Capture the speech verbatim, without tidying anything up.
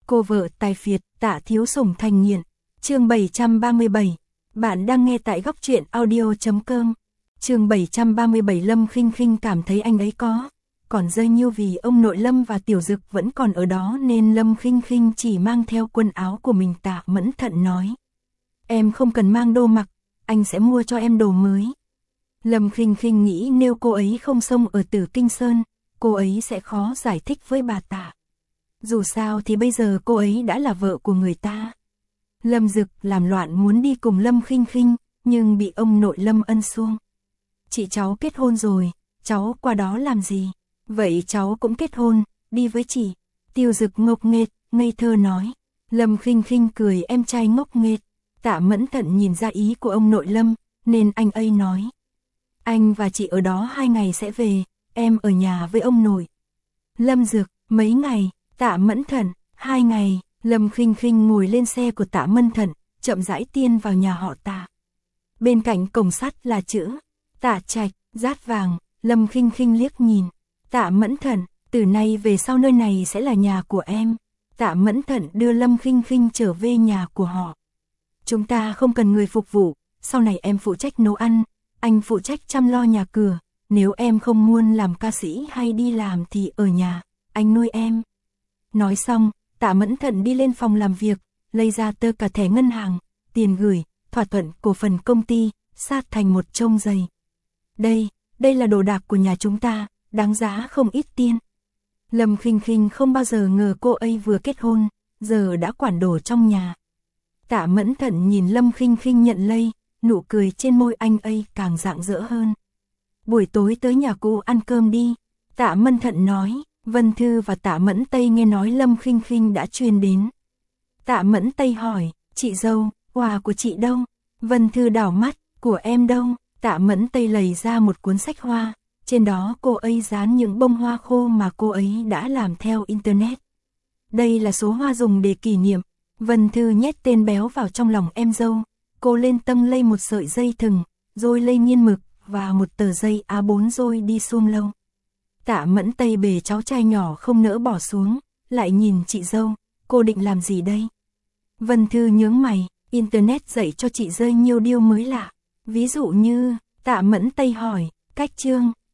Cô vợ tài phiệt, Tạ Thiếu Sủng thành nghiện. Chương bảy trăm ba mươi bảy. Bạn đang nghe tại góc truyện audio chấm com. Chương bảy trăm ba mươi bảy. Lâm Khinh Khinh cảm thấy anh ấy có còn dây nhiêu vì ông nội Lâm và Tiểu Dực vẫn còn ở đó nên Lâm Khinh Khinh chỉ mang theo quần áo của mình. Tạ Mẫn Thận nói: "Em không cần mang đồ mặc, anh sẽ mua cho em đồ mới." Lâm Khinh Khinh nghĩ nếu cô ấy không xông ở Tử Kinh Sơn, cô ấy sẽ khó giải thích với bà Tạ. Dù sao thì bây giờ cô ấy đã là vợ của người ta. Lâm Dực làm loạn muốn đi cùng Lâm Khinh Khinh, nhưng bị ông nội Lâm ân xuông. "Chị cháu kết hôn rồi, cháu qua đó làm gì?" "Vậy cháu cũng kết hôn, đi với chị." Tiêu Dực ngốc nghếch, ngây thơ nói. Lâm Khinh Khinh cười: "Em trai ngốc nghếch." Tạ Mẫn Thận nhìn ra ý của ông nội Lâm, nên anh ấy nói: "Anh và chị ở đó hai ngày sẽ về, em ở nhà với ông nội." Lâm Dực: "Mấy ngày?" Tạ Mẫn Thận: "Hai ngày." Lâm Khinh Khinh ngồi lên xe của Tạ Mẫn Thận, chậm rãi tiên vào nhà họ Tạ. Bên cạnh cổng sắt là chữ Tạ Trạch, dát vàng. Lâm Khinh Khinh liếc nhìn. Tạ Mẫn Thận: "Từ nay về sau nơi này sẽ là nhà của em." Tạ Mẫn Thận đưa Lâm Khinh Khinh trở về nhà của họ. "Chúng ta không cần người phục vụ, sau này em phụ trách nấu ăn, anh phụ trách chăm lo nhà cửa, nếu em không muốn làm ca sĩ hay đi làm thì ở nhà, anh nuôi em." Nói xong, Tạ Mẫn Thận đi lên phòng làm việc, lấy ra tơ cả thẻ ngân hàng, tiền gửi, thỏa thuận cổ phần công ty, sát thành một chông dày. Đây, đây là đồ đạc của nhà chúng ta, đáng giá không ít tiền." Lâm Khinh Khinh không bao giờ ngờ cô ấy vừa kết hôn, giờ đã quản đồ trong nhà. Tạ Mẫn Thận nhìn Lâm Khinh Khinh nhận lấy, nụ cười trên môi anh ấy càng rạng rỡ hơn. "Buổi tối tới nhà cô ăn cơm đi." Tạ Mẫn Thận nói. Vân Thư và Tạ Mẫn Tây nghe nói Lâm Khinh Khinh đã truyền đến. Tạ Mẫn Tây hỏi: "Chị dâu, quà của chị đâu?" Vân Thư đảo mắt: "Của em đâu?" Tạ Mẫn Tây lấy ra một cuốn sách hoa, trên đó cô ấy dán những bông hoa khô mà cô ấy đã làm theo internet. "Đây là số hoa dùng để kỷ niệm." Vân Thư nhét tên béo vào trong lòng em dâu, cô lên tâm lây một sợi dây thừng, rồi lây nghiên mực và một tờ giấy A bốn rồi đi xung lâu. Tạ Mẫn Tây bề cháu trai nhỏ không nỡ bỏ xuống, lại nhìn chị dâu: "Cô định làm gì đây?" Vân Thư nhướng mày: "Internet dạy cho chị dâu nhiều điều mới lạ." "Ví dụ như?" Tạ Mẫn Tây hỏi. "Cách chương."